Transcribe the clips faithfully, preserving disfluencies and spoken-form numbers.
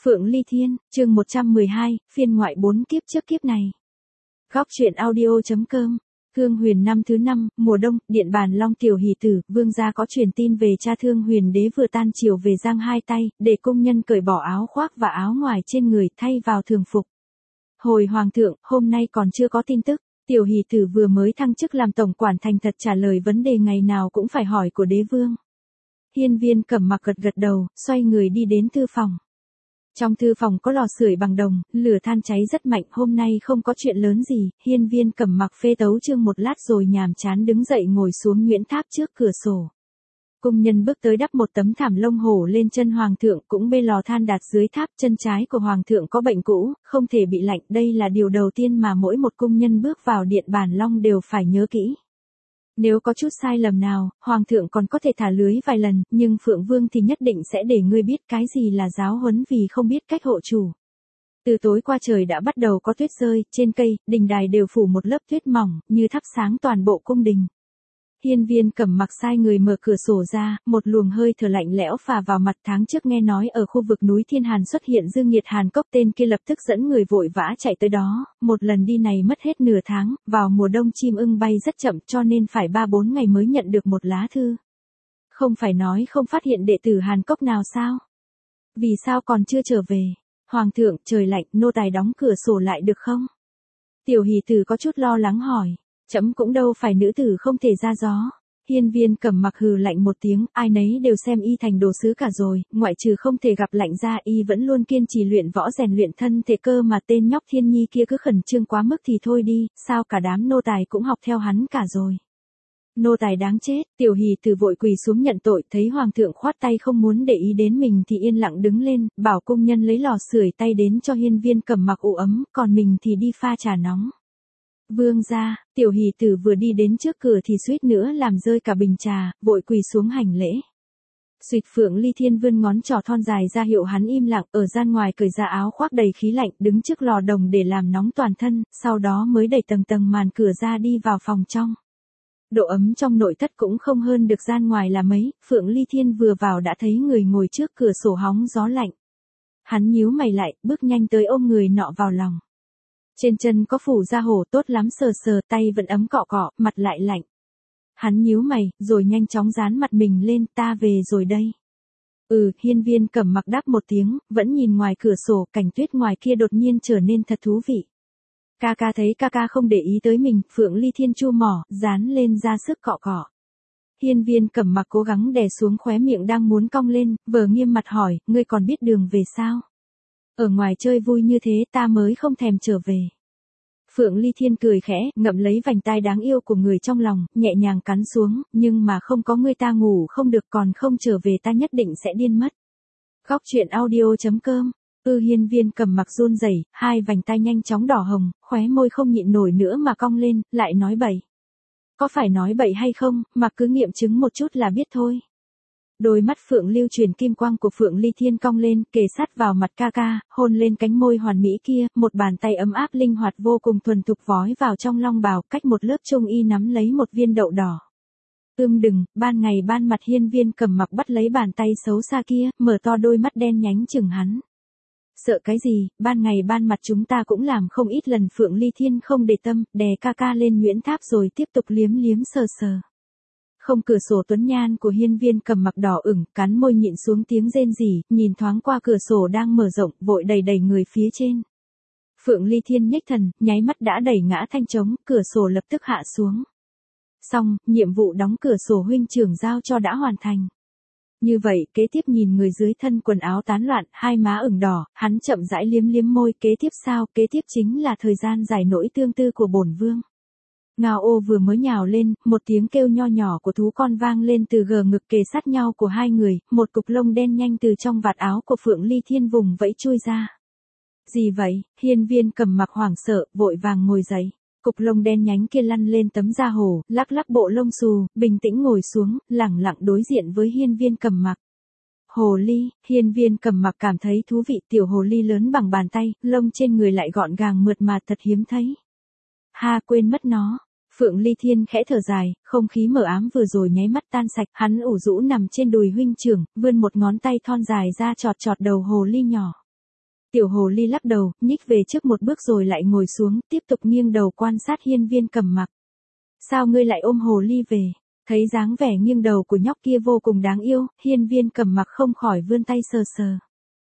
Phượng Ly Thiên, chương một trăm mười hai, phiên ngoại bốn kiếp trước kiếp này. Góc truyện audio.com. Thương Huyền năm thứ năm, mùa đông, điện bàn Long tiểu hỷ tử, vương gia có truyền tin về cha Thương Huyền đế vừa tan chiều về giang hai tay, để công nhân cởi bỏ áo khoác và áo ngoài trên người thay vào thường phục. Hồi hoàng thượng, hôm nay còn chưa có tin tức, tiểu hỷ tử vừa mới thăng chức làm tổng quản thành thật trả lời vấn đề ngày nào cũng phải hỏi của đế vương. Hiên Viên Cẩm Mặc gật gật đầu, xoay người đi đến thư phòng. Trong thư phòng có lò sưởi bằng đồng, lửa than cháy rất mạnh, hôm nay không có chuyện lớn gì, Hiên Viên Cẩm Mặc phê tấu chương một lát rồi nhàm chán đứng dậy ngồi xuống Nguyễn Tháp trước cửa sổ. Cung nhân bước tới đắp một tấm thảm lông hổ lên chân hoàng thượng, cũng bê lò than đặt dưới tháp, chân trái của hoàng thượng có bệnh cũ, không thể bị lạnh, đây là điều đầu tiên mà mỗi một cung nhân bước vào điện bàn Long đều phải nhớ kỹ. Nếu có chút sai lầm nào, hoàng thượng còn có thể thả lưới vài lần, nhưng Phượng Vương thì nhất định sẽ để ngươi biết cái gì là giáo huấn vì không biết cách hộ chủ. Từ tối qua trời đã bắt đầu có tuyết rơi, trên cây, đình đài đều phủ một lớp tuyết mỏng, như thắp sáng toàn bộ cung đình. Hiên Viên Cẩm Mặc sai người mở cửa sổ ra, một luồng hơi thở lạnh lẽo phả vào mặt. Tháng trước nghe nói ở khu vực núi Thiên Hàn xuất hiện Dương Nhiệt Hàn Cốc, tên kia lập tức dẫn người vội vã chạy tới đó, một lần đi này mất hết nửa tháng, vào mùa đông chim ưng bay rất chậm cho nên phải ba bốn ngày mới nhận được một lá thư. Không phải nói không phát hiện đệ tử Hàn Cốc nào sao? Vì sao còn chưa trở về? Hoàng thượng, trời lạnh, nô tài đóng cửa sổ lại được không? Tiểu hỷ tử có chút lo lắng hỏi. Chấm cũng đâu phải nữ tử không thể ra gió. Hiên Viên Cẩm Mặc hừ lạnh một tiếng, ai nấy đều xem y thành đồ sứ cả rồi, ngoại trừ không thể gặp lạnh ra, y vẫn luôn kiên trì luyện võ rèn luyện thân thể cơ mà tên nhóc Thiên Nhi kia cứ khẩn trương quá mức thì thôi đi, sao cả đám nô tài cũng học theo hắn cả rồi. Nô tài đáng chết, tiểu hỷ tử vội quỳ xuống nhận tội, thấy hoàng thượng khoát tay không muốn để ý đến mình thì yên lặng đứng lên, bảo công nhân lấy lò sưởi tay đến cho Hiên Viên Cẩm Mặc ủ ấm, còn mình thì đi pha trà nóng. Vương gia, tiểu hỷ tử vừa đi đến trước cửa thì suýt nữa làm rơi cả bình trà, vội quỳ xuống hành lễ. Xuyệt Phượng Ly Thiên vươn ngón trỏ thon dài ra hiệu hắn im lặng, ở gian ngoài cởi ra áo khoác đầy khí lạnh, đứng trước lò đồng để làm nóng toàn thân, sau đó mới đẩy tầng tầng màn cửa ra đi vào phòng trong. Độ ấm trong nội thất cũng không hơn được gian ngoài là mấy, Phượng Ly Thiên vừa vào đã thấy người ngồi trước cửa sổ hóng gió lạnh. Hắn nhíu mày lại, bước nhanh tới ôm người nọ vào lòng. Trên chân có phủ da hổ, tốt lắm, sờ sờ, tay vẫn ấm cọ cọ, mặt lại lạnh. Hắn nhíu mày, rồi nhanh chóng dán mặt mình lên, ta về rồi đây. Ừ, Hiên Viên Cẩm Mặc đáp một tiếng, vẫn nhìn ngoài cửa sổ, cảnh tuyết ngoài kia đột nhiên trở nên thật thú vị. Ca ca thấy ca ca không để ý tới mình, Phượng Ly Thiên chu mỏ, dán lên ra sức cọ cọ. Hiên Viên Cẩm Mặc cố gắng đè xuống khóe miệng đang muốn cong lên, vờ nghiêm mặt hỏi, ngươi còn biết đường về sao? Ở ngoài chơi vui như thế ta mới không thèm trở về. Phượng Ly Thiên cười khẽ, ngậm lấy vành tai đáng yêu của người trong lòng, nhẹ nhàng cắn xuống, nhưng mà không có ngươi ta ngủ không được, còn không trở về ta nhất định sẽ điên mất. Góc truyện audio.com. Ư Hiên Viên Cẩm Mặc run rẩy, hai vành tai nhanh chóng đỏ hồng, khóe môi không nhịn nổi nữa mà cong lên, lại nói bậy. Có phải nói bậy hay không, mà cứ nghiệm chứng một chút là biết thôi. Đôi mắt Phượng lưu truyền kim quang của Phượng Ly Thiên cong lên, kề sát vào mặt ca ca, hôn lên cánh môi hoàn mỹ kia, một bàn tay ấm áp linh hoạt vô cùng thuần thục vói vào trong long bào, cách một lớp trung y nắm lấy một viên đậu đỏ. Ưm đừng, ban ngày ban mặt Hiên Viên Cẩm Mặc bắt lấy bàn tay xấu xa kia, mở to đôi mắt đen nhánh chừng hắn. Sợ cái gì, ban ngày ban mặt chúng ta cũng làm không ít lần. Phượng Ly Thiên không để tâm, đè ca ca lên Nguyễn Tháp rồi tiếp tục liếm liếm sờ sờ. Không, cửa sổ tuấn nhan của Hiên Viên Cẩm Mặc đỏ ửng, cắn môi nhịn xuống tiếng rên rỉ, nhìn thoáng qua cửa sổ đang mở rộng, vội đẩy đẩy người phía trên. Phượng Ly Thiên nhếch thần, nháy mắt đã đẩy ngã thanh trống, cửa sổ lập tức hạ xuống. Xong, nhiệm vụ đóng cửa sổ huynh trưởng giao cho đã hoàn thành. Như vậy, kế tiếp nhìn người dưới thân quần áo tán loạn, hai má ửng đỏ, hắn chậm rãi liếm liếm môi, kế tiếp sao, kế tiếp chính là thời gian giải nỗi tương tư của bổn vương. Ngao ô vừa mới nhào lên, một tiếng kêu nho nhỏ của thú con vang lên từ gờ ngực kề sát nhau của hai người, một cục lông đen nhanh từ trong vạt áo của Phượng Ly Thiên vùng vẫy chui ra. Gì vậy? Hiên Viên Cẩm Mặc hoảng sợ, vội vàng ngồi dậy. Cục lông đen nhánh kia lăn lên tấm da hổ, lắc lắc bộ lông xù, bình tĩnh ngồi xuống, lẳng lặng đối diện với Hiên Viên Cẩm Mặc. Hồ ly, Hiên Viên Cẩm Mặc cảm thấy thú vị, tiểu hồ ly lớn bằng bàn tay, lông trên người lại gọn gàng mượt mà thật hiếm thấy. Ha, quên mất nó. Phượng Ly Thiên khẽ thở dài, không khí mờ ám vừa rồi nháy mắt tan sạch, hắn ủ rũ nằm trên đùi huynh trưởng, vươn một ngón tay thon dài ra chọt chọt đầu hồ ly nhỏ. Tiểu hồ ly lắc đầu, nhích về trước một bước rồi lại ngồi xuống, tiếp tục nghiêng đầu quan sát Hiên Viên Cầm Mặc. Sao ngươi lại ôm hồ ly về? Thấy dáng vẻ nghiêng đầu của nhóc kia vô cùng đáng yêu, Hiên Viên Cầm Mặc không khỏi vươn tay sờ sờ.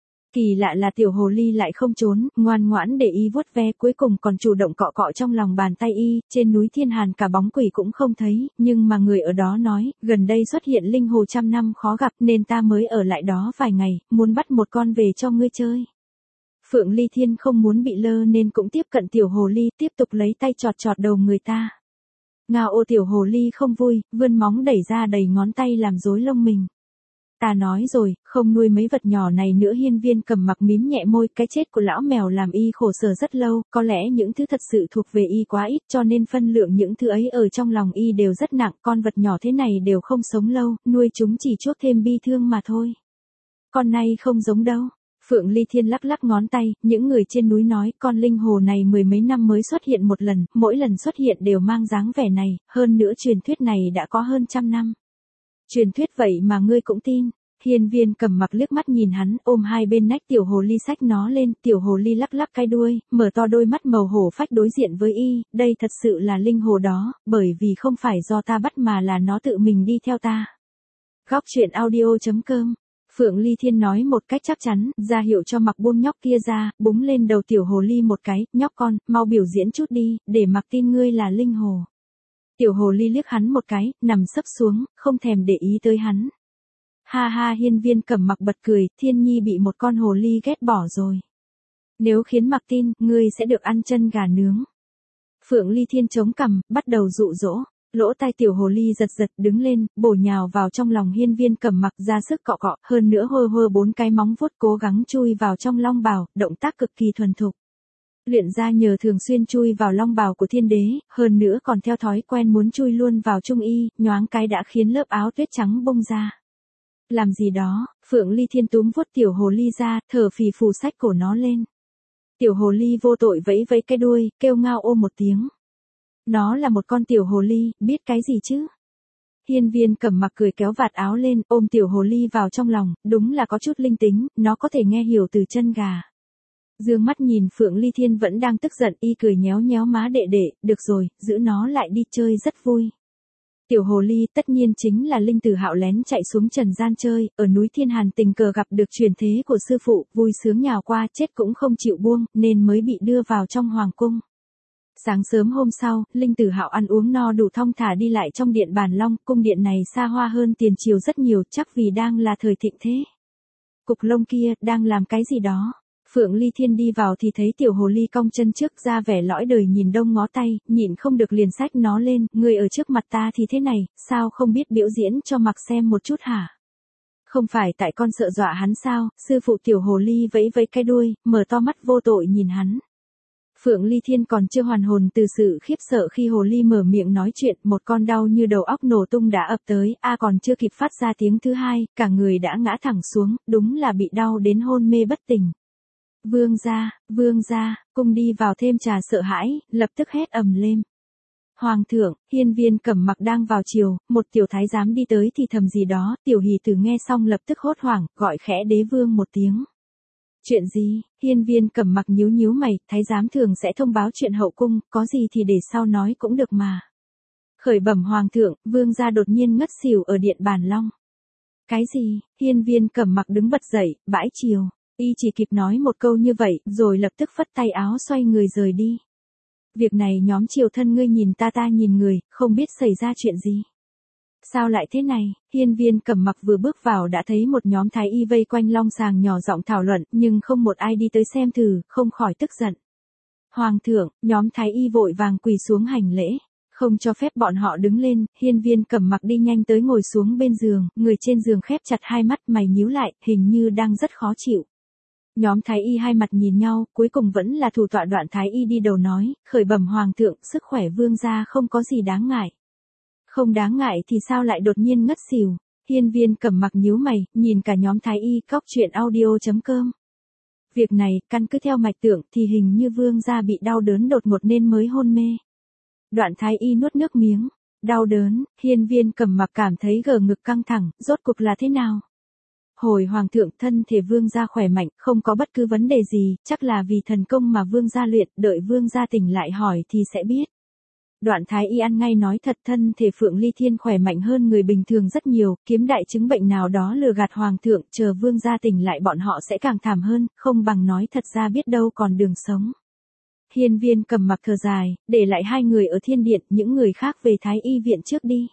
Kỳ lạ là tiểu hồ ly lại không trốn, ngoan ngoãn để y vuốt ve, cuối cùng còn chủ động cọ cọ trong lòng bàn tay y. Trên núi Thiên Hàn cả bóng quỷ cũng không thấy, nhưng mà người ở đó nói, gần đây xuất hiện linh hồ trăm năm khó gặp nên ta mới ở lại đó vài ngày, muốn bắt một con về cho ngươi chơi. Phượng Ly Thiên không muốn bị lơ nên cũng tiếp cận tiểu hồ ly, tiếp tục lấy tay chọt chọt đầu người ta. Ngao ô, tiểu hồ ly không vui, vươn móng đẩy ra đầy ngón tay làm rối lông mình. Ta nói rồi, không nuôi mấy vật nhỏ này nữa. Hiên Viên Cầm Mặc mím nhẹ môi, cái chết của lão mèo làm y khổ sở rất lâu, có lẽ những thứ thật sự thuộc về y quá ít cho nên phân lượng những thứ ấy ở trong lòng y đều rất nặng, con vật nhỏ thế này đều không sống lâu, nuôi chúng chỉ chuốc thêm bi thương mà thôi. Con này không giống đâu. Phượng Ly Thiên lắc lắc ngón tay, những người trên núi nói con linh hồ này mười mấy năm mới xuất hiện một lần, mỗi lần xuất hiện đều mang dáng vẻ này, hơn nữa truyền thuyết này đã có hơn trăm năm. Truyền thuyết vậy mà ngươi cũng tin? Hiên Viên Cầm Mặc liếc mắt nhìn hắn, ôm hai bên nách tiểu hồ ly xách nó lên, tiểu hồ ly lắc lắc cái đuôi, mở to đôi mắt màu hổ phách đối diện với y, đây thật sự là linh hồ đó, bởi vì không phải do ta bắt mà là nó tự mình đi theo ta. Góc truyện audio chấm com. Phượng Ly Thiên nói một cách chắc chắn, ra hiệu cho Mặc buông nhóc kia ra, búng lên đầu tiểu hồ ly một cái, nhóc con, mau biểu diễn chút đi, để Mặc tin ngươi là linh hồ. Tiểu hồ ly liếc hắn một cái, nằm sấp xuống, không thèm để ý tới hắn. Ha ha, Hiên Viên Cầm Mặc bật cười, Thiên Nhi bị một con hồ ly ghét bỏ rồi. Nếu khiến Mặc tin, ngươi sẽ được ăn chân gà nướng. Phượng Ly Thiên chống cằm, bắt đầu dụ dỗ. Lỗ tai tiểu hồ ly giật giật đứng lên, bổ nhào vào trong lòng Hiên Viên Cầm Mặc, ra sức cọ cọ, hơn nữa hơ hơ bốn cái móng vuốt cố gắng chui vào trong long bào, động tác cực kỳ thuần thục. Luyện ra nhờ thường xuyên chui vào long bào của thiên đế, hơn nữa còn theo thói quen muốn chui luôn vào trung y, nhoáng cái đã khiến lớp áo tuyết trắng bung ra. Làm gì đó? Phượng Ly Thiên túm vuốt tiểu hồ ly ra, thở phì phù xách cổ nó lên. Tiểu hồ ly vô tội vẫy vẫy cái đuôi, kêu ngao ô một tiếng. Nó là một con tiểu hồ ly, biết cái gì chứ? Hiên Viên Cầm Mặc cười kéo vạt áo lên, ôm tiểu hồ ly vào trong lòng, đúng là có chút linh tính, nó có thể nghe hiểu từ chân gà. Dương mắt nhìn Phượng Ly Thiên vẫn đang tức giận, y cười nhéo nhéo má đệ đệ, được rồi, giữ nó lại đi chơi rất vui. Tiểu hồ ly tất nhiên chính là Linh Tử Hạo lén chạy xuống trần gian chơi, ở núi Thiên Hàn tình cờ gặp được truyền thế của sư phụ, vui sướng nhào qua, chết cũng không chịu buông, nên mới bị đưa vào trong hoàng cung. Sáng sớm hôm sau, Linh Tử Hạo ăn uống no đủ thong thả đi lại trong điện Bàn Long, cung điện này xa hoa hơn tiền triều rất nhiều, chắc vì đang là thời thịnh thế. Cục lông kia, đang làm cái gì đó? Phượng Ly Thiên đi vào thì thấy tiểu hồ ly cong chân trước ra vẻ lõi đời nhìn đông ngó tay, nhịn không được liền xách nó lên, người ở trước mặt ta thì thế này, sao không biết biểu diễn cho Mặc xem một chút hả? Không phải tại con sợ dọa hắn sao? Sư phụ tiểu hồ ly vẫy vẫy cái đuôi, mở to mắt vô tội nhìn hắn. Phượng Ly Thiên còn chưa hoàn hồn từ sự khiếp sợ khi hồ ly mở miệng nói chuyện, một con đau như đầu óc nổ tung đã ập tới, a còn chưa kịp phát ra tiếng thứ hai, cả người đã ngã thẳng xuống, đúng là bị đau đến hôn mê bất tỉnh. Vương gia, vương gia, cung đi vào thêm trà sợ hãi, lập tức hét ầm lên. Hoàng thượng, Hiên Viên Cầm Mặc đang vào chiều, một tiểu thái giám đi tới thì thầm gì đó, tiểu hỷ tử nghe xong lập tức hốt hoảng, gọi khẽ đế vương một tiếng. Chuyện gì? Hiên Viên Cầm Mặc nhíu nhíu mày, thái giám thường sẽ thông báo chuyện hậu cung, có gì thì để sau nói cũng được mà. Khởi bẩm hoàng thượng, vương gia đột nhiên ngất xỉu ở điện Bàn Long. Cái gì? Hiên Viên Cầm Mặc đứng bật dậy, bãi chiều. Y chỉ kịp nói một câu như vậy, rồi lập tức phất tay áo xoay người rời đi. Việc này nhóm triều thân ngươi nhìn ta ta nhìn người, không biết xảy ra chuyện gì. Sao lại thế này? Hiên Viên Cầm Mặc vừa bước vào đã thấy một nhóm thái y vây quanh long sàng nhỏ giọng thảo luận, nhưng không một ai đi tới xem thử, không khỏi tức giận. Hoàng thượng, nhóm thái y vội vàng quỳ xuống hành lễ, không cho phép bọn họ đứng lên. Hiên Viên Cầm Mặc đi nhanh tới ngồi xuống bên giường, người trên giường khép chặt hai mắt, mày nhíu lại, hình như đang rất khó chịu. Nhóm thái y hai mặt nhìn nhau, cuối cùng vẫn là thủ tọa Đoạn thái y đi đầu nói, khởi bẩm hoàng thượng, sức khỏe vương gia không có gì đáng ngại. Không đáng ngại thì sao lại đột nhiên ngất xỉu? Hiên Viên Cầm Mặc nhíu mày, nhìn cả nhóm thái y. Góc truyện audio chấm com. Việc này, căn cứ theo mạch tưởng thì hình như vương gia bị đau đớn đột ngột nên mới hôn mê. Đoạn thái y nuốt nước miếng. Đau đớn? Hiên Viên Cầm Mặc cảm thấy gờ ngực căng thẳng, rốt cuộc là thế nào? Hồi hoàng thượng, thân thể vương gia khỏe mạnh, không có bất cứ vấn đề gì, chắc là vì thần công mà vương gia luyện, đợi vương gia tỉnh lại hỏi thì sẽ biết. Đoạn thái y ăn ngay nói thật, thân thể Phượng Ly Thiên khỏe mạnh hơn người bình thường rất nhiều, kiếm đại chứng bệnh nào đó lừa gạt hoàng thượng, chờ vương gia tỉnh lại bọn họ sẽ càng thảm hơn, không bằng nói thật ra biết đâu còn đường sống. Hiên Viên Cầm Mặc thở dài, để lại hai người ở thiên điện, những người khác về thái y viện trước đi.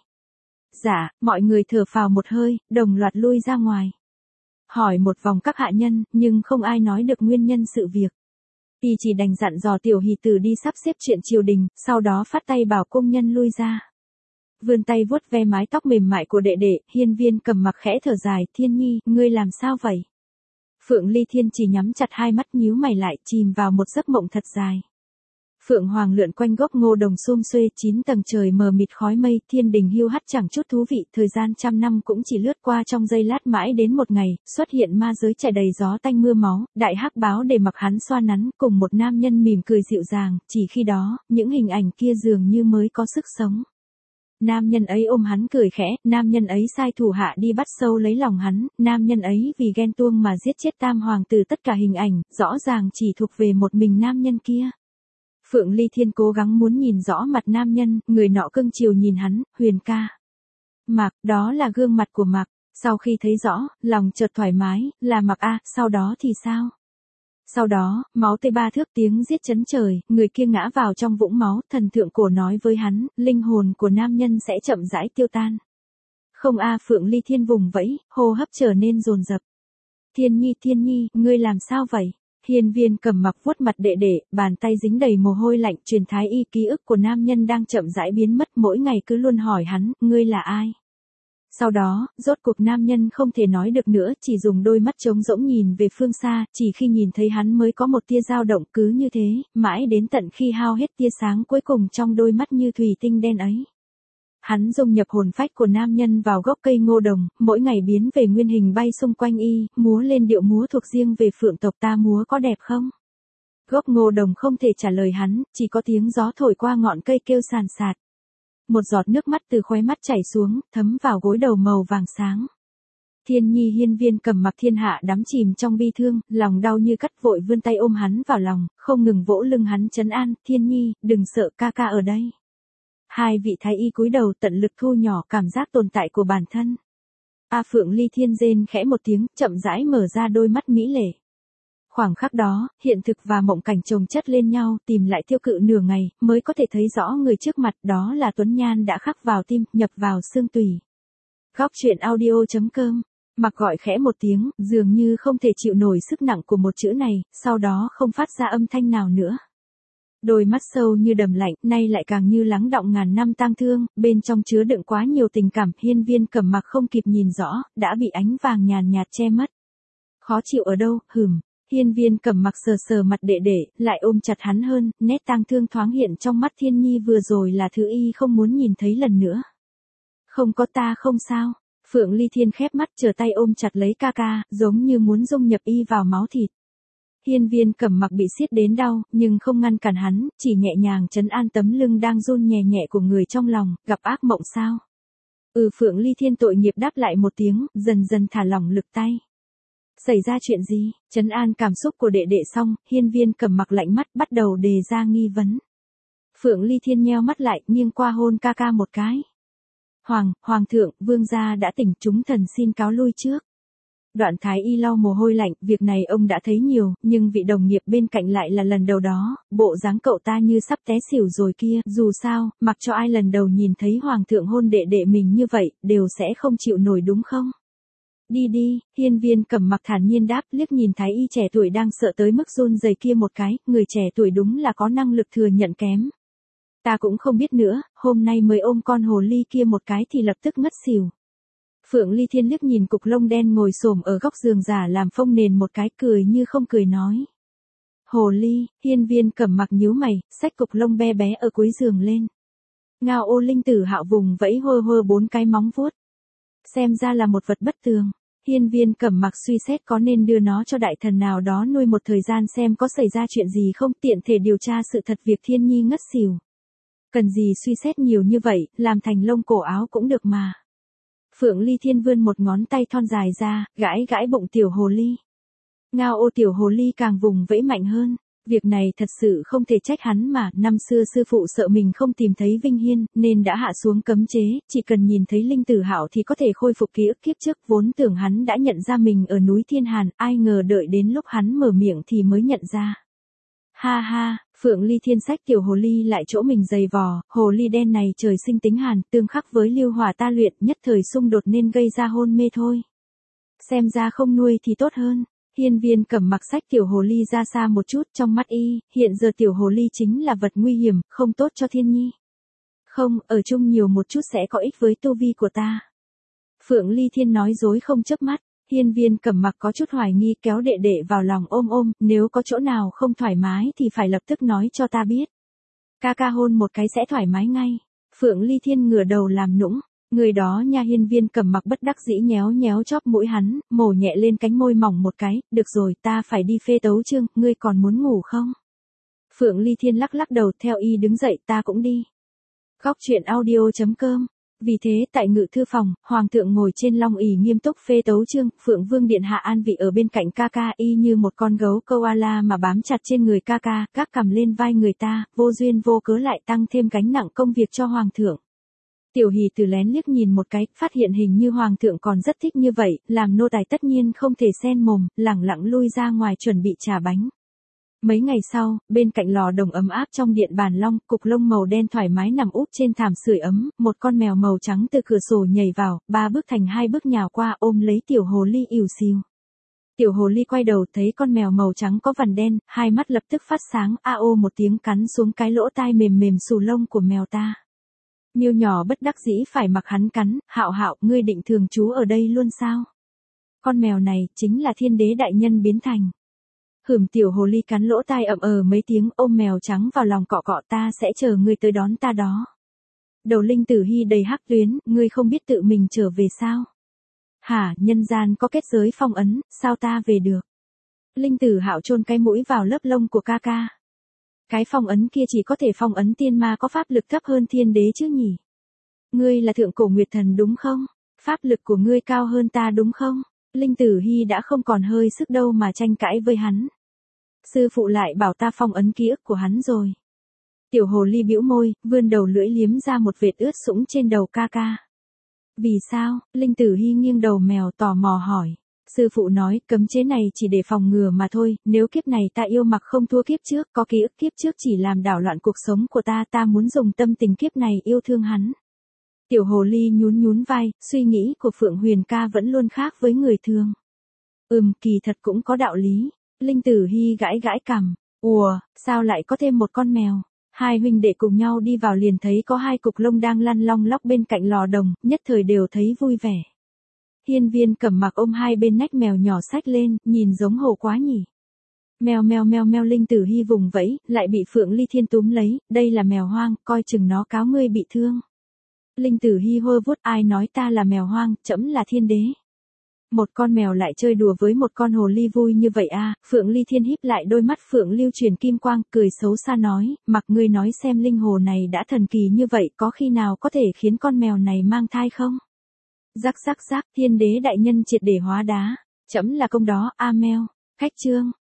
Dạ, mọi người thở phào một hơi, đồng loạt lui ra ngoài. Hỏi một vòng các hạ nhân, nhưng không ai nói được nguyên nhân sự việc. Y chỉ đành dặn dò Tiểu Hỷ Tử đi sắp xếp chuyện triều đình, sau đó phát tay bảo công nhân lui ra. Vươn tay vuốt ve mái tóc mềm mại của đệ đệ, Hiên Viên Cầm Mặc khẽ thở dài, Thiên Nhi, ngươi làm sao vậy? Phượng Ly Thiên chỉ nhắm chặt hai mắt nhíu mày lại, chìm vào một giấc mộng thật dài. Phượng Hoàng lượn quanh gốc ngô đồng xum xuê, chín tầng trời mờ mịt khói mây, thiên đình hiu hắt chẳng chút thú vị, thời gian trăm năm cũng chỉ lướt qua trong giây lát, mãi đến một ngày, xuất hiện ma giới chạy đầy gió tanh mưa máu, đại hắc báo để mặc hắn xoa nắn, cùng một nam nhân mỉm cười dịu dàng, chỉ khi đó, những hình ảnh kia dường như mới có sức sống. Nam nhân ấy ôm hắn cười khẽ, nam nhân ấy sai thủ hạ đi bắt sâu lấy lòng hắn, nam nhân ấy vì ghen tuông mà giết chết tam hoàng tử, tất cả hình ảnh, rõ ràng chỉ thuộc về một mình nam nhân kia. Phượng Ly Thiên cố gắng muốn nhìn rõ mặt nam nhân, người nọ cưng chiều nhìn hắn, Huyền ca. Mạc, đó là gương mặt của Mạc, sau khi thấy rõ, lòng chợt thoải mái, là Mạc a, sau đó thì sao? Sau đó, máu tươi ba thước, tiếng giết chấn trời, người kia ngã vào trong vũng máu, thần thượng cổ nói với hắn, linh hồn của nam nhân sẽ chậm rãi tiêu tan. Không a, Phượng Ly Thiên vùng vẫy, hô hấp trở nên dồn dập. Thiên Nhi, Thiên Nhi, ngươi làm sao vậy? Hiên Viên Cầm Mặc vuốt mặt đệ đệ, bàn tay dính đầy mồ hôi lạnh, truyền thái y ký ức của nam nhân đang chậm rãi biến mất, mỗi ngày cứ luôn hỏi hắn, ngươi là ai? Sau đó, rốt cuộc nam nhân không thể nói được nữa, chỉ dùng đôi mắt trống rỗng nhìn về phương xa, chỉ khi nhìn thấy hắn mới có một tia dao động, cứ như thế, mãi đến tận khi hao hết tia sáng cuối cùng trong đôi mắt như thủy tinh đen ấy. Hắn dung nhập hồn phách của nam nhân vào gốc cây ngô đồng, mỗi ngày biến về nguyên hình bay xung quanh y, múa lên điệu múa thuộc riêng về phượng tộc, ta múa có đẹp không? Gốc ngô đồng không thể trả lời hắn, chỉ có tiếng gió thổi qua ngọn cây kêu sàn sạt. Một giọt nước mắt từ khóe mắt chảy xuống, thấm vào gối đầu màu vàng sáng. Thiên Nhi, Hiên Viên Cầm Mặc thiên hạ đắm chìm trong bi thương, lòng đau như cắt, vội vươn tay ôm hắn vào lòng, không ngừng vỗ lưng hắn trấn an, Thiên Nhi, đừng sợ, ca ca ở đây. Hai vị thái y cúi đầu tận lực thu nhỏ cảm giác tồn tại của bản thân. A Phượng Ly Thiên rên khẽ một tiếng, chậm rãi mở ra đôi mắt mỹ lệ. Khoảng khắc đó, hiện thực và mộng cảnh chồng chất lên nhau, tìm lại tiêu cự nửa ngày, mới có thể thấy rõ người trước mặt, đó là Tuấn Nhan đã khắc vào tim, nhập vào xương tủy. Góc truyện audio chấm com. Mặc gọi khẽ một tiếng, dường như không thể chịu nổi sức nặng của một chữ này, sau đó không phát ra âm thanh nào nữa. Đôi mắt sâu như đầm lạnh, nay lại càng như lắng đọng ngàn năm tang thương, bên trong chứa đựng quá nhiều tình cảm, Hiên Viên Cầm Mặc không kịp nhìn rõ, đã bị ánh vàng nhàn nhạt che mất. Khó chịu ở đâu, hừm. Hiên Viên Cầm Mặc sờ sờ mặt đệ đệ, lại ôm chặt hắn hơn, nét tang thương thoáng hiện trong mắt Thiên Nhi vừa rồi là thứ y không muốn nhìn thấy lần nữa. Không có, ta không sao. Phượng Ly Thiên khép mắt chờ tay ôm chặt lấy ca ca, giống như muốn dung nhập y vào máu thịt. Hiên Viên Cầm Mặc bị siết đến đau, nhưng không ngăn cản hắn, chỉ nhẹ nhàng trấn an tấm lưng đang run nhẹ nhẹ của người trong lòng, gặp ác mộng sao? Ừ, Phượng Ly Thiên tội nghiệp đáp lại một tiếng, dần dần thả lỏng lực tay. Xảy ra chuyện gì? Trấn an cảm xúc của đệ đệ xong, Hiên Viên Cầm Mặc lạnh mắt bắt đầu đề ra nghi vấn. Phượng Ly Thiên nheo mắt lại, nghiêng qua hôn ca ca một cái. Hoàng, Hoàng thượng, vương gia đã tỉnh, chúng thần xin cáo lui trước. Đoạn thái y lau mồ hôi lạnh, việc này ông đã thấy nhiều, nhưng vị đồng nghiệp bên cạnh lại là lần đầu đó, bộ dáng cậu ta như sắp té xỉu rồi kia, dù sao, mặc cho ai lần đầu nhìn thấy hoàng thượng hôn đệ đệ mình như vậy, đều sẽ không chịu nổi đúng không? Đi đi, Hiên Viên Cầm Mặc thản nhiên đáp, liếc nhìn thái y trẻ tuổi đang sợ tới mức run rẩy kia một cái, người trẻ tuổi đúng là có năng lực thừa nhận kém. Ta cũng không biết nữa, hôm nay mới ôm con hồ ly kia một cái thì lập tức ngất xỉu. Phượng Ly Thiên liếc nhìn cục lông đen ngồi xổm ở góc giường giả làm phông nền một cái, cười như không cười nói. Hồ ly, Hiên Viên Cầm Mặc nhíu mày, xách cục lông bé bé ở cuối giường lên. Ngao Ô Linh Tử Hạo vùng vẫy hơ hơ bốn cái móng vuốt. Xem ra là một vật bất tường. Hiên Viên Cầm Mặc suy xét có nên đưa nó cho đại thần nào đó nuôi một thời gian xem có xảy ra chuyện gì không, tiện thể điều tra sự thật việc Thiên Nhi ngất xỉu. Cần gì suy xét nhiều như vậy, làm thành lông cổ áo cũng được mà. Phượng Ly Thiên vươn một ngón tay thon dài ra, gãi gãi bụng tiểu hồ ly. Ngao ô tiểu hồ ly càng vùng vẫy mạnh hơn. Việc này thật sự không thể trách hắn mà, năm xưa sư phụ sợ mình không tìm thấy Vinh Hiên, nên đã hạ xuống cấm chế, chỉ cần nhìn thấy Linh Tử Hạo thì có thể khôi phục ký ức kiếp trước, vốn tưởng hắn đã nhận ra mình ở núi Thiên Hàn, ai ngờ đợi đến lúc hắn mở miệng thì mới nhận ra. Ha ha, Phượng Ly Thiên sách tiểu hồ ly lại chỗ mình dày vò, hồ ly đen này trời sinh tính hàn, tương khắc với lưu hỏa ta luyện, nhất thời xung đột nên gây ra hôn mê thôi. Xem ra không nuôi thì tốt hơn. Hiên Viên Cẩm mặc sách tiểu hồ ly ra xa một chút, trong mắt y, hiện giờ tiểu hồ ly chính là vật nguy hiểm, không tốt cho Thiên Nhi. Không, ở chung nhiều một chút sẽ có ích với tu vi của ta. Phượng Ly Thiên nói dối không chớp mắt. Hiên Viên Cẩm mặc có chút hoài nghi, kéo đệ đệ vào lòng ôm ôm, nếu có chỗ nào không thoải mái thì phải lập tức nói cho ta biết. Ca ca hôn một cái sẽ thoải mái ngay. Phượng Ly Thiên ngửa đầu làm nũng. Người đó nha. Hiên Viên Cẩm mặc bất đắc dĩ nhéo nhéo chóp mũi hắn, mổ nhẹ lên cánh môi mỏng một cái, được rồi ta phải đi phê tấu chương, ngươi còn muốn ngủ không? Phượng Ly Thiên lắc lắc đầu theo y đứng dậy, ta cũng đi. Góc truyện audio chấm com. Vì thế tại ngự thư phòng, Hoàng thượng ngồi trên long ỷ nghiêm túc phê tấu chương, Phượng Vương điện hạ an vị ở bên cạnh ca ca y như một con gấu koala mà bám chặt trên người ca ca, gác cằm lên vai người ta, vô duyên vô cớ lại tăng thêm gánh nặng công việc cho Hoàng thượng. Tiểu Hỷ Tử lén liếc nhìn một cái, phát hiện hình như Hoàng thượng còn rất thích như vậy, làm nô tài tất nhiên không thể xen mồm, lẳng lặng lui ra ngoài chuẩn bị trà bánh. Mấy ngày sau, bên cạnh lò đồng ấm áp trong điện bàn long, cục lông màu đen thoải mái nằm úp trên thảm sưởi ấm, một con mèo màu trắng từ cửa sổ nhảy vào, ba bước thành hai bước nhào qua ôm lấy tiểu hồ ly ỉu xìu. Tiểu hồ ly quay đầu thấy con mèo màu trắng có vằn đen, hai mắt lập tức phát sáng, a ô một tiếng cắn xuống cái lỗ tai mềm mềm xù lông của mèo ta. Miêu nhỏ bất đắc dĩ phải mặc hắn cắn, Hạo Hạo, ngươi định thường trú ở đây luôn sao? Con mèo này chính là Thiên Đế đại nhân biến thành. Hửm tiểu hồ ly cắn lỗ tai ậm ờ mấy tiếng, ôm mèo trắng vào lòng cọ cọ, ta sẽ chờ ngươi tới đón ta đó. Đầu Linh Tử Hi đầy hắc tuyến, ngươi không biết tự mình trở về sao? Hả, nhân gian có kết giới phong ấn, sao ta về được? Linh Tử Hạo chôn cái mũi vào lớp lông của ca ca. Cái phong ấn kia chỉ có thể phong ấn tiên ma có pháp lực thấp hơn Thiên Đế chứ nhỉ? Ngươi là thượng cổ nguyệt thần đúng không? Pháp lực của ngươi cao hơn ta đúng không? Linh Tử Hi đã không còn hơi sức đâu mà tranh cãi với hắn. Sư phụ lại bảo ta phong ấn ký ức của hắn rồi. Tiểu hồ ly bĩu môi, vươn đầu lưỡi liếm ra một vệt ướt sũng trên đầu ca ca. Vì sao? Linh Tử Hi nghiêng đầu mèo tò mò hỏi. Sư phụ nói, cấm chế này chỉ để phòng ngừa mà thôi, nếu kiếp này ta yêu mặc không thua kiếp trước, có ký ức kiếp trước chỉ làm đảo loạn cuộc sống của ta, ta muốn dùng tâm tình kiếp này yêu thương hắn. Tiểu hồ ly nhún nhún vai, suy nghĩ của Phượng Huyền ca vẫn luôn khác với người thường. Ừm, kỳ thật cũng có đạo lý. Linh Tử Hi gãi gãi cằm. Ùa, sao lại có thêm một con mèo? Hai huynh đệ cùng nhau đi vào liền thấy có hai cục lông đang lăn long lóc bên cạnh lò đồng, nhất thời đều thấy vui vẻ. Hiên Viên Cẩm mặc ôm hai bên nách mèo nhỏ xách lên, nhìn giống hổ quá nhỉ. Mèo mèo mèo mèo. Linh Tử Hi vùng vẫy, lại bị Phượng Ly Thiên túm lấy, đây là mèo hoang, coi chừng nó cáo ngươi bị thương. Linh Tử Hi hơ vuốt, ai nói ta là mèo hoang, trẫm là Thiên Đế. Một con mèo lại chơi đùa với một con hồ ly vui như vậy à? Phượng Ly Thiên híp lại đôi mắt Phượng lưu truyền kim quang, cười xấu xa nói, mặc ngươi nói xem linh hồ này đã thần kỳ như vậy, có khi nào có thể khiến con mèo này mang thai không? Rắc rắc rắc, Thiên Đế đại nhân triệt để hóa đá, trẫm là công đó, a mèo. Khách chương.